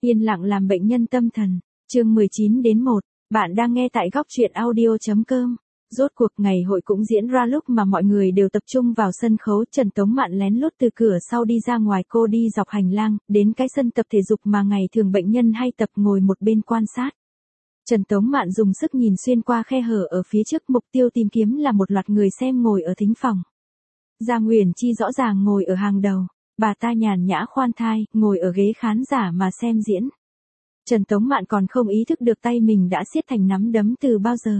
Yên lặng làm bệnh nhân tâm thần. Chương 19-1. Bạn đang nghe tại góc truyện audio.com. Rốt cuộc ngày hội cũng diễn ra lúc mà mọi người đều tập trung vào sân khấu. Trần Tống Mạn lén lút từ cửa sau đi ra ngoài, cô đi dọc hành lang, đến cái sân tập thể dục mà ngày thường bệnh nhân hay tập, ngồi một bên quan sát. Trần Tống Mạn dùng sức nhìn xuyên qua khe hở ở phía trước, mục tiêu tìm kiếm là một loạt người xem ngồi ở thính phòng. Giang Uyển Chi rõ ràng ngồi ở hàng đầu, bà ta nhàn nhã khoan thai, ngồi ở ghế khán giả mà xem diễn. Trần Tống Mạn còn không ý thức được tay mình đã siết thành nắm đấm từ bao giờ.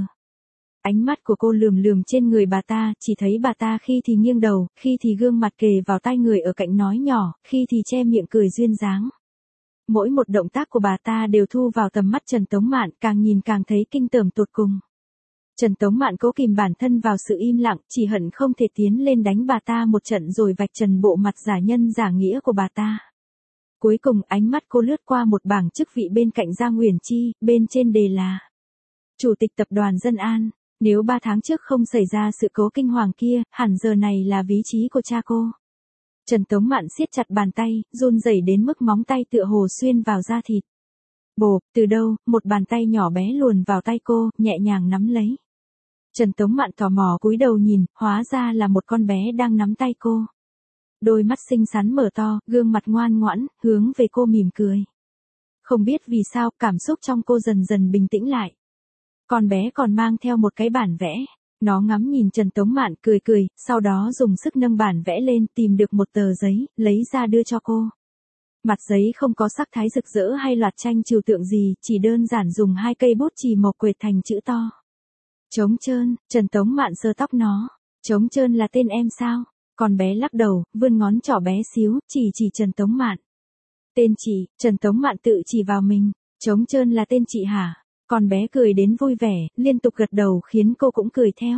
Ánh mắt của cô lườm lườm trên người bà ta, chỉ thấy bà ta khi thì nghiêng đầu, khi thì gương mặt kề vào tai người ở cạnh nói nhỏ, khi thì che miệng cười duyên dáng. Mỗi một động tác của bà ta đều thu vào tầm mắt Trần Tống Mạn, càng nhìn càng thấy kinh tởm tột cùng. Trần Tống Mạn cố kìm bản thân vào sự im lặng, chỉ hận không thể tiến lên đánh bà ta một trận rồi vạch trần bộ mặt giả nhân giả nghĩa của bà ta. Cuối cùng ánh mắt cô lướt qua một bảng chức vị bên cạnh Giang Uyển Chi, bên trên đề là Chủ tịch Tập đoàn Dân An. Nếu 3 tháng trước không xảy ra sự cố kinh hoàng kia, hẳn giờ này là vị trí của cha cô. Trần Tống Mạn siết chặt bàn tay, run rẩy đến mức móng tay tựa hồ xuyên vào da thịt. Bộp, từ đâu, một bàn tay nhỏ bé luồn vào tay cô, nhẹ nhàng nắm lấy. Trần Tống Mạn tò mò cúi đầu nhìn, hóa ra là một con bé đang nắm tay cô. Đôi mắt xinh xắn mở to, gương mặt ngoan ngoãn, hướng về cô mỉm cười. Không biết vì sao, cảm xúc trong cô dần dần bình tĩnh lại. Con bé còn mang theo một cái bản vẽ. Nó ngắm nhìn Trần Tống Mạn cười cười, sau đó dùng sức nâng bản vẽ lên, tìm được một tờ giấy, lấy ra đưa cho cô. Mặt giấy không có sắc thái rực rỡ hay loạt tranh trừu tượng gì, chỉ đơn giản dùng 2 cây bút chì mộc quệt thành chữ to. Trống trơn. Trần Tống Mạn sờ tóc nó. Trống trơn là tên em sao? Con bé lắc đầu, vươn ngón trỏ bé xíu, chỉ Trần Tống Mạn. Tên chị. Trần Tống Mạn tự chỉ vào mình. Trống trơn là tên chị hả? Con bé cười đến vui vẻ, liên tục gật đầu khiến cô cũng cười theo.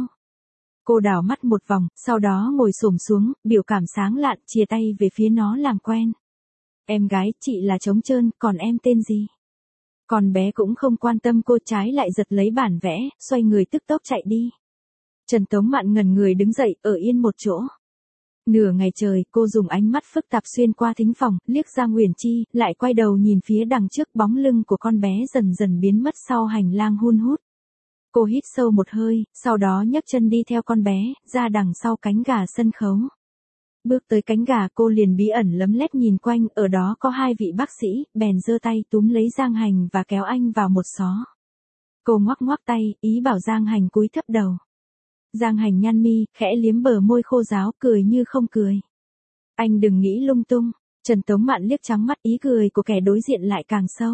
Cô đảo mắt một vòng, sau đó ngồi xổm xuống, biểu cảm sáng lạn, chìa tay về phía nó làm quen. Em gái, chị là Trống trơn, còn em tên gì? Con bé cũng không quan tâm cô, trái lại giật lấy bản vẽ, xoay người tức tốc chạy đi. Trần Tống Mạn ngẩn người đứng dậy, ở yên một chỗ. Nửa ngày trời, cô dùng ánh mắt phức tạp xuyên qua thính phòng, liếc Giang Uyển Chi, lại quay đầu nhìn phía đằng trước, bóng lưng của con bé dần dần biến mất sau hành lang hun hút. Cô hít sâu một hơi, sau đó nhấc chân đi theo con bé, ra đằng sau cánh gà sân khấu. Bước tới cánh gà, cô liền bí ẩn lấm lét nhìn quanh, ở đó có 2 vị bác sĩ, bèn giơ tay túm lấy Giang Hành và kéo anh vào một xó. Cô ngoắc ngoắc tay, ý bảo Giang Hành cúi thấp đầu. Giang Hành nhăn mi, khẽ liếm bờ môi khô ráo, cười như không cười. Anh đừng nghĩ lung tung. Trần Tống Mạn liếc trắng mắt, ý cười của kẻ đối diện lại càng sâu.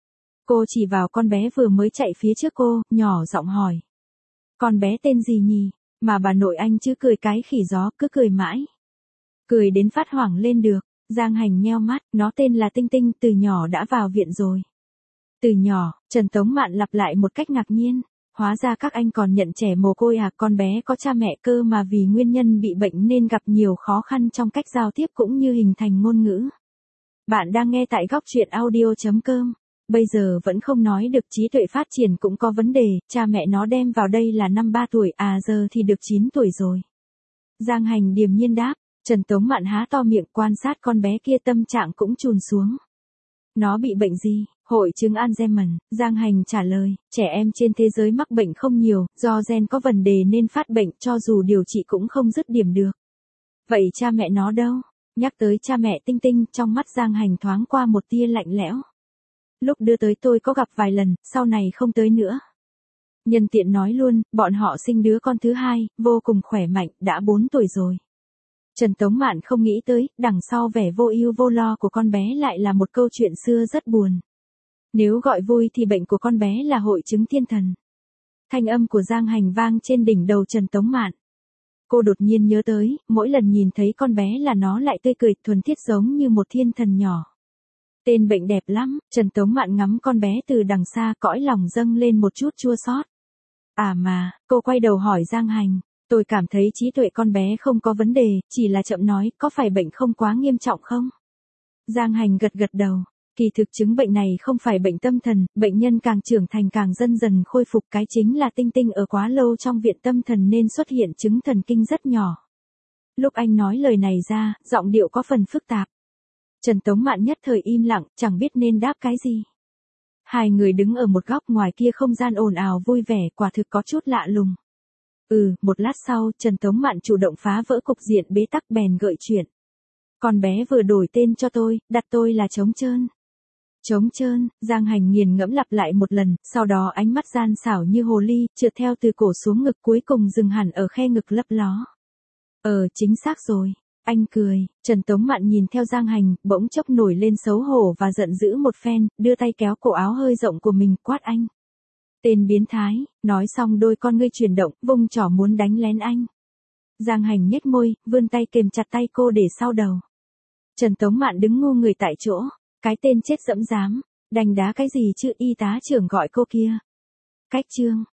Cô chỉ vào con bé vừa mới chạy phía trước cô, nhỏ giọng hỏi. Con bé tên gì nhỉ? Mà bà nội anh chứ cười cái khỉ gió, cứ cười mãi. Cười đến phát hoảng lên được. Giang Hành nheo mắt, nó tên là Tinh Tinh, từ nhỏ đã vào viện rồi. Từ nhỏ. Trần Tống Mạn lặp lại một cách ngạc nhiên. Hóa ra các anh còn nhận trẻ mồ côi à? Con bé có cha mẹ cơ mà vì nguyên nhân bị bệnh nên gặp nhiều khó khăn trong cách giao tiếp cũng như hình thành ngôn ngữ. Bạn đang nghe tại góc truyện audio.com. Bây giờ vẫn không nói được, trí tuệ phát triển cũng có vấn đề, cha mẹ nó đem vào đây là năm 3 tuổi, à giờ thì được 9 tuổi rồi. Giang Hành điềm nhiên đáp. Trần Tống Mạn há to miệng quan sát con bé kia, tâm trạng cũng chùn xuống. Nó bị bệnh gì? Hội chứng Alzheimer. Giang Hành trả lời, trẻ em trên thế giới mắc bệnh không nhiều, do gen có vấn đề nên phát bệnh, cho dù điều trị cũng không dứt điểm được. Vậy cha mẹ nó đâu? Nhắc tới cha mẹ Tinh Tinh, trong mắt Giang Hành thoáng qua một tia lạnh lẽo. Lúc đưa tới tôi có gặp vài lần, sau này không tới nữa. Nhân tiện nói luôn, bọn họ sinh đứa con thứ 2, vô cùng khỏe mạnh, đã 4 tuổi rồi. Trần Tống Mạn không nghĩ tới, đằng sau vẻ vô ưu vô lo của con bé lại là một câu chuyện xưa rất buồn. Nếu gọi vui thì bệnh của con bé là hội chứng thiên thần. Thanh âm của Giang Hành vang trên đỉnh đầu Trần Tống Mạn. Cô đột nhiên nhớ tới, mỗi lần nhìn thấy con bé là nó lại tươi cười, thuần thiết giống như một thiên thần nhỏ. Tên bệnh đẹp lắm. Trần Tống Mạn ngắm con bé từ đằng xa, cõi lòng dâng lên một chút chua xót. À mà, cô quay đầu hỏi Giang Hành. Tôi cảm thấy trí tuệ con bé không có vấn đề, chỉ là chậm nói, có phải bệnh không quá nghiêm trọng không? Giang Hành gật gật đầu. Kỳ thực chứng bệnh này không phải bệnh tâm thần, bệnh nhân càng trưởng thành càng dần dần khôi phục, cái chính là Tinh Tinh ở quá lâu trong viện tâm thần nên xuất hiện chứng thần kinh rất nhỏ. Lúc anh nói lời này ra, giọng điệu có phần phức tạp. Trần Tống Mạn nhất thời im lặng, chẳng biết nên đáp cái gì. Hai người đứng ở một góc ngoài kia không gian ồn ào vui vẻ, quả thực có chút lạ lùng. Một lát sau, Trần Tống Mạn chủ động phá vỡ cục diện bế tắc bèn gợi chuyện. Con bé vừa đổi tên cho tôi, đặt tôi là Trống Trơn. Trống Trơn, Giang Hành nghiền ngẫm lặp lại một lần, sau đó ánh mắt gian xảo như hồ ly, trượt theo từ cổ xuống ngực cuối cùng dừng hẳn ở khe ngực lấp ló. Chính xác rồi. Anh cười, Trần Tống Mạn nhìn theo Giang Hành, bỗng chốc nổi lên xấu hổ và giận dữ một phen, đưa tay kéo cổ áo hơi rộng của mình, quát anh. Tên biến thái, nói xong đôi con ngươi chuyển động, vung trỏ muốn đánh lén anh. Giang Hành nhếch môi, vươn tay kềm chặt tay cô để sau đầu. Trần Tống Mạn đứng ngu người tại chỗ, cái tên chết dẫm dám, đành đá cái gì chứ, y tá trưởng gọi cô kia. Cách chương.